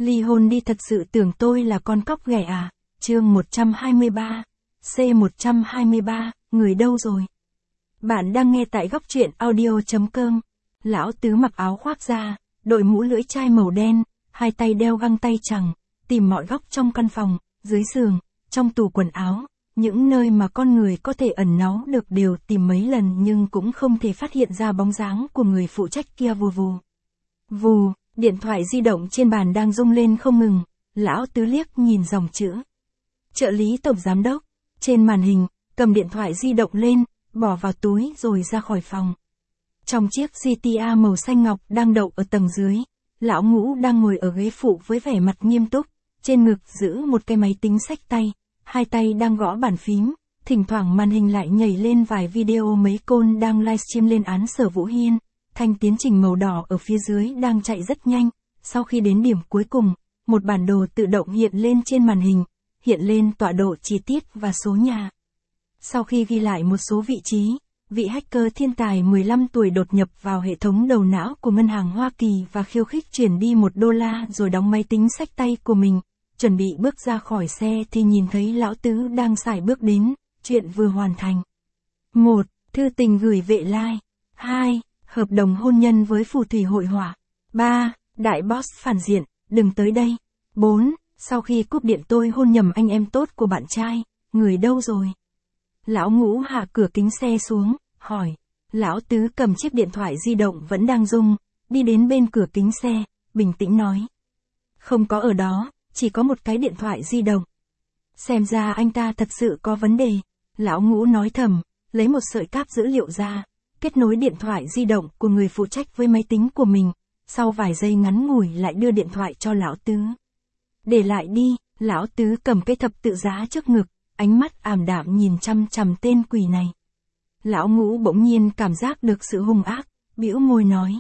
Ly hôn đi, thật sự tưởng tôi là con cóc ghẻ à? Chương 123. C123, người đâu rồi? Bạn đang nghe tại góc truyện audio.com. Lão Tứ mặc áo khoác da, đội mũ lưỡi chai màu đen, hai tay đeo găng tay trắng, tìm mọi góc trong căn phòng, dưới giường, trong tủ quần áo, những nơi mà con người có thể ẩn náu được đều tìm mấy lần nhưng cũng không thể phát hiện ra bóng dáng của người phụ trách kia. Vù vù. Vù, điện thoại di động trên bàn đang rung lên không ngừng, Lão Tứ liếc nhìn dòng chữ. Trợ lý tổng giám đốc, trên màn hình, cầm điện thoại di động lên, bỏ vào túi rồi ra khỏi phòng. Trong chiếc GTA màu xanh ngọc đang đậu ở tầng dưới, Lão Ngũ đang ngồi ở ghế phụ với vẻ mặt nghiêm túc, trên ngực giữ một cái máy tính xách tay, hai tay đang gõ bàn phím, thỉnh thoảng màn hình lại nhảy lên vài video mấy côn đang livestream lên án Sở Vũ Hiên. Thanh tiến trình màu đỏ ở phía dưới đang chạy rất nhanh, sau khi đến điểm cuối cùng, một bản đồ tự động hiện lên trên màn hình, hiện lên tọa độ chi tiết và số nhà. Sau khi ghi lại một số vị trí, vị hacker thiên tài 15 tuổi đột nhập vào hệ thống đầu não của ngân hàng Hoa Kỳ và khiêu khích chuyển đi $1 rồi đóng máy tính xách tay của mình, chuẩn bị bước ra khỏi xe thì nhìn thấy Lão Tứ đang sải bước đến, chuyện vừa hoàn thành. 1. Thư tình gửi vệ lai. 2. Hợp đồng hôn nhân với phù thủy hội họa. 3. Đại boss phản diện, đừng tới đây. 4. Sau khi cúp điện tôi hôn nhầm anh em tốt của bạn trai, người đâu rồi? Lão Ngũ hạ cửa kính xe xuống, hỏi. Lão Tứ cầm chiếc điện thoại di động vẫn đang rung, đi đến bên cửa kính xe, bình tĩnh nói. Không có ở đó, chỉ có một cái điện thoại di động. Xem ra anh ta thật sự có vấn đề. Lão Ngũ nói thầm, lấy một sợi cáp dữ liệu ra, kết nối điện thoại di động của người phụ trách với máy tính của mình, sau vài giây ngắn ngủi lại đưa điện thoại cho Lão Tứ. Để lại đi, Lão Tứ cầm cây thập tự giá trước ngực, ánh mắt ảm đạm nhìn chăm chằm tên quỷ này. Lão Ngũ bỗng nhiên cảm giác được sự hung ác, bĩu môi nói.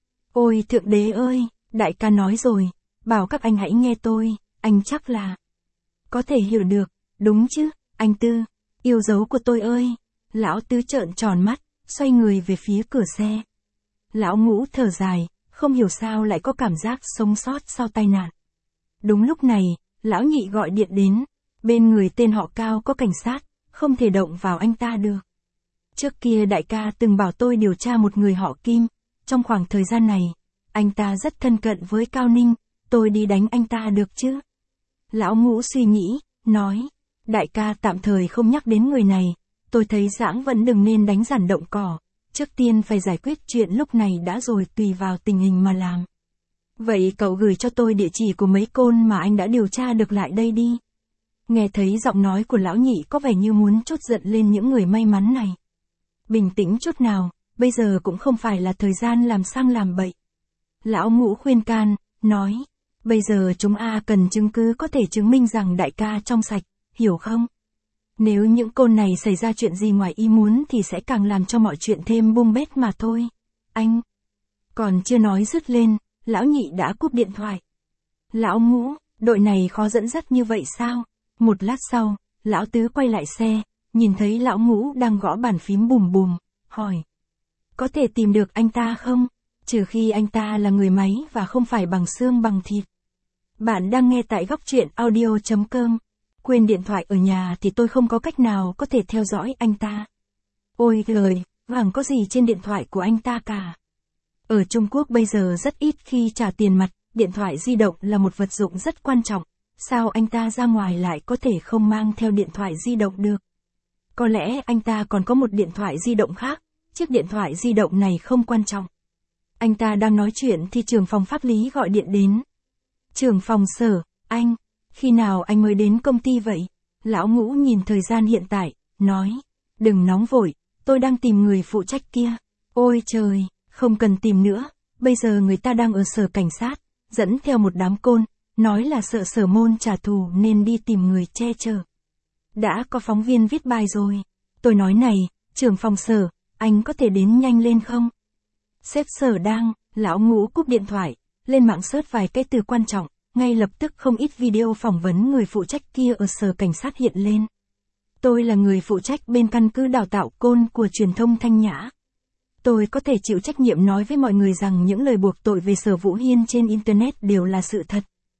Ôi Thượng Đế ơi, đại ca nói rồi, bảo các anh hãy nghe tôi, anh chắc là có thể hiểu được, đúng chứ, anh Tư, yêu dấu của tôi ơi. Lão Tứ trợn tròn mắt, xoay người về phía cửa xe. Lão Ngũ thở dài, không hiểu sao lại có cảm giác sống sót sau tai nạn. Đúng lúc này, Lão Nhị gọi điện đến, bên người tên họ Cao có cảnh sát, không thể động vào anh ta được. Trước kia đại ca từng bảo tôi điều tra một người họ Kim, trong khoảng thời gian này, anh ta rất thân cận với Cao Ninh, tôi đi đánh anh ta được chứ? Lão Ngũ suy nghĩ, nói, đại ca tạm thời không nhắc đến người này, tôi thấy Giãng vẫn đừng nên đánh giản động cỏ, trước tiên phải giải quyết chuyện lúc này đã rồi tùy vào tình hình mà làm. Vậy cậu gửi cho tôi địa chỉ của mấy côn mà anh đã điều tra được lại đây đi. Nghe thấy giọng nói của Lão Nhị có vẻ như muốn trút giận lên những người may mắn này. Bình tĩnh chút nào, bây giờ cũng không phải là thời gian làm sang làm bậy. Lão Ngũ khuyên can, nói, bây giờ chúng cần chứng cứ có thể chứng minh rằng đại ca trong sạch, hiểu không? Nếu những côn này xảy ra chuyện gì ngoài ý muốn thì sẽ càng làm cho mọi chuyện thêm bung bét mà thôi. Anh. Còn chưa nói dứt lên, Lão Nhị đã cúp điện thoại. Lão Ngũ, đội này khó dẫn dắt như vậy sao? Một lát sau, Lão Tứ quay lại xe, nhìn thấy Lão Ngũ đang gõ bàn phím bùm bùm, hỏi. Có thể tìm được anh ta không? Trừ khi anh ta là người máy và không phải bằng xương bằng thịt. Bạn đang nghe tại góc truyện audio.com. Quên điện thoại ở nhà thì tôi không có cách nào có thể theo dõi anh ta. Ôi giời, chẳng có gì trên điện thoại của anh ta cả. Ở Trung Quốc bây giờ rất ít khi trả tiền mặt, điện thoại di động là một vật dụng rất quan trọng. Sao anh ta ra ngoài lại có thể không mang theo điện thoại di động được? Có lẽ anh ta còn có một điện thoại di động khác, chiếc điện thoại di động này không quan trọng. Anh ta đang nói chuyện thì trưởng phòng pháp lý gọi điện đến. Trưởng phòng Sở, anh, khi nào anh mới đến công ty vậy? Lão Ngũ nhìn thời gian hiện tại, nói, đừng nóng vội, tôi đang tìm người phụ trách kia. Ôi trời, không cần tìm nữa, bây giờ người ta đang ở sở cảnh sát, dẫn theo một đám côn, nói là sợ Sở Môn trả thù nên đi tìm người che chở. Đã có phóng viên viết bài rồi. Tôi nói này, trưởng phòng Sở, anh có thể đến nhanh lên không? Sếp Sở đang, Lão Ngũ cúp điện thoại, lên mạng search vài cái từ quan trọng, ngay lập tức không ít video phỏng vấn người phụ trách kia ở sở cảnh sát hiện lên. Tôi là người phụ trách bên căn cứ đào tạo côn của truyền thông Thanh Nhã. Tôi có thể chịu trách nhiệm nói với mọi người rằng những lời buộc tội về Sở Vũ Hiên trên Internet đều là sự thật.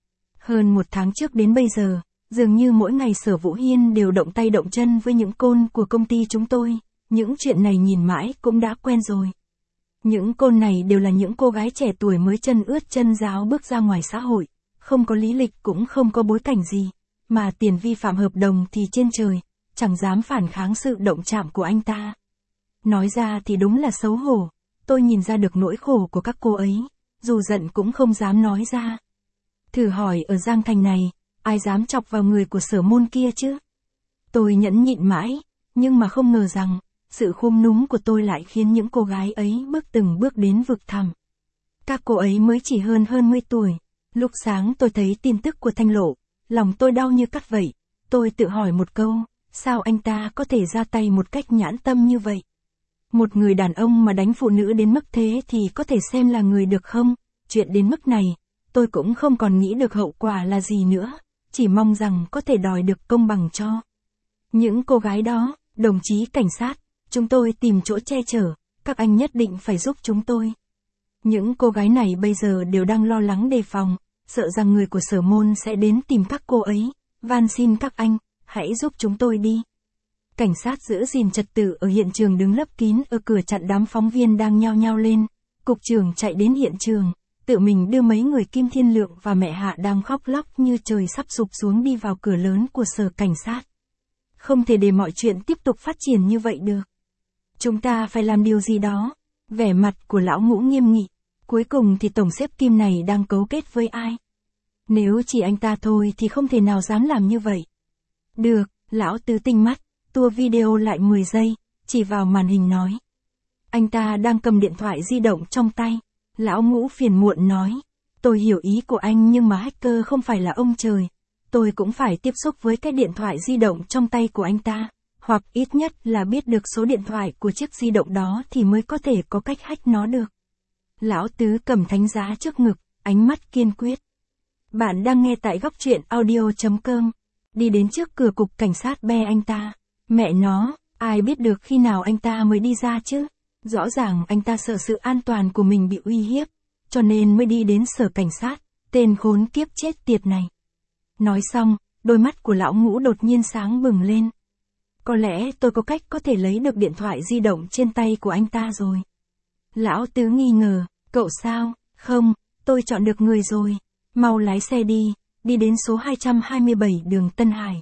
Hơn một tháng trước đến bây giờ, dường như mỗi ngày Sở Vũ Hiên đều động tay động chân với những côn của công ty chúng tôi, những chuyện này nhìn mãi cũng đã quen rồi. Những côn này đều là những cô gái trẻ tuổi mới chân ướt chân ráo bước ra ngoài xã hội, không có lý lịch cũng không có bối cảnh gì, mà tiền vi phạm hợp đồng thì trên trời, chẳng dám phản kháng sự động chạm của anh ta. Nói ra thì đúng là xấu hổ, tôi nhìn ra được nỗi khổ của các cô ấy, dù giận cũng không dám nói ra. Thử hỏi ở Giang Thành này, ai dám chọc vào người của Sở Môn kia chứ? Tôi nhẫn nhịn mãi, nhưng mà không ngờ rằng, sự khum núm của tôi lại khiến những cô gái ấy bước từng bước đến vực thẳm. Các cô ấy mới chỉ hơn 20 tuổi. Lúc sáng tôi thấy tin tức của Thanh Lộ, lòng tôi đau như cắt vậy. Tôi tự hỏi một câu, sao anh ta có thể ra tay một cách nhãn tâm như vậy? Một người đàn ông mà đánh phụ nữ đến mức thế thì có thể xem là người được không? Chuyện đến mức này, tôi cũng không còn nghĩ được hậu quả là gì nữa, chỉ mong rằng có thể đòi được công bằng cho những cô gái đó. Đồng chí cảnh sát, chúng tôi tìm chỗ che chở, các anh nhất định phải giúp chúng tôi. Những cô gái này bây giờ đều đang lo lắng đề phòng, sợ rằng người của Sở Môn sẽ đến tìm các cô ấy, van xin các anh, hãy giúp chúng tôi đi. Cảnh sát giữ gìn trật tự ở hiện trường đứng lấp kín ở cửa chặn đám phóng viên đang nhao nhao lên. Cục trưởng chạy đến hiện trường, tự mình đưa mấy người Kim Thiên Lượng và mẹ Hạ đang khóc lóc như trời sắp sụp xuống đi vào cửa lớn của sở cảnh sát. Không thể để mọi chuyện tiếp tục phát triển như vậy được. Chúng ta phải làm điều gì đó. Vẻ mặt của lão Ngũ nghiêm nghị. Cuối cùng thì tổng xếp Kim này đang cấu kết với ai? Nếu chỉ anh ta thôi thì không thể nào dám làm như vậy. Được, lão Tứ tinh mắt, tua video lại 10 giây, chỉ vào màn hình nói. Anh ta đang cầm điện thoại di động trong tay. Lão Ngũ phiền muộn nói. Tôi hiểu ý của anh nhưng mà hacker không phải là ông trời. Tôi cũng phải tiếp xúc với cái điện thoại di động trong tay của anh ta. Hoặc ít nhất là biết được số điện thoại của chiếc di động đó thì mới có thể có cách hack nó được. Lão Tứ cầm thánh giá trước ngực, ánh mắt kiên quyết. Bạn đang nghe tại góc truyện audio.com. Đi đến trước cửa cục cảnh sát be anh ta. Mẹ nó, ai biết được khi nào anh ta mới đi ra chứ? Rõ ràng anh ta sợ sự an toàn của mình bị uy hiếp, cho nên mới đi đến sở cảnh sát, tên khốn kiếp chết tiệt này. Nói xong, đôi mắt của lão Ngũ đột nhiên sáng bừng lên. Có lẽ tôi có cách có thể lấy được điện thoại di động trên tay của anh ta rồi. Lão Tứ nghi ngờ, cậu sao? Không, tôi chọn được người rồi. Mau lái xe đi, đi đến số 227 đường Tân Hải.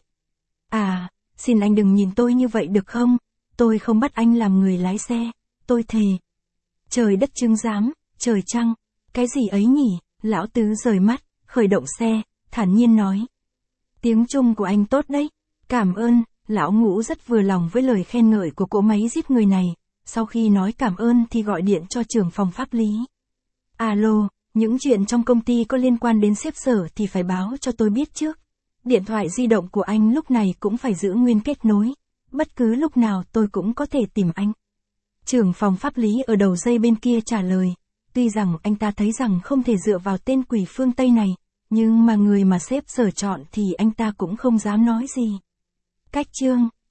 À, xin anh đừng nhìn tôi như vậy được không? Tôi không bắt anh làm người lái xe, tôi thề. Trời đất chứng giám, trời trăng, cái gì ấy nhỉ? Lão Tứ rời mắt, khởi động xe, thản nhiên nói. Tiếng Trung của anh tốt đấy, cảm ơn. Lão Ngũ rất vừa lòng với lời khen ngợi của cỗ máy giết người này, sau khi nói cảm ơn thì gọi điện cho trưởng phòng pháp lý. Alo, những chuyện trong công ty có liên quan đến sếp Sở thì phải báo cho tôi biết trước. Điện thoại di động của anh lúc này cũng phải giữ nguyên kết nối, bất cứ lúc nào tôi cũng có thể tìm anh. Trưởng phòng pháp lý ở đầu dây bên kia trả lời, tuy rằng anh ta thấy rằng không thể dựa vào tên quỷ phương Tây này, nhưng mà người mà sếp Sở chọn thì anh ta cũng không dám nói gì. Cách chương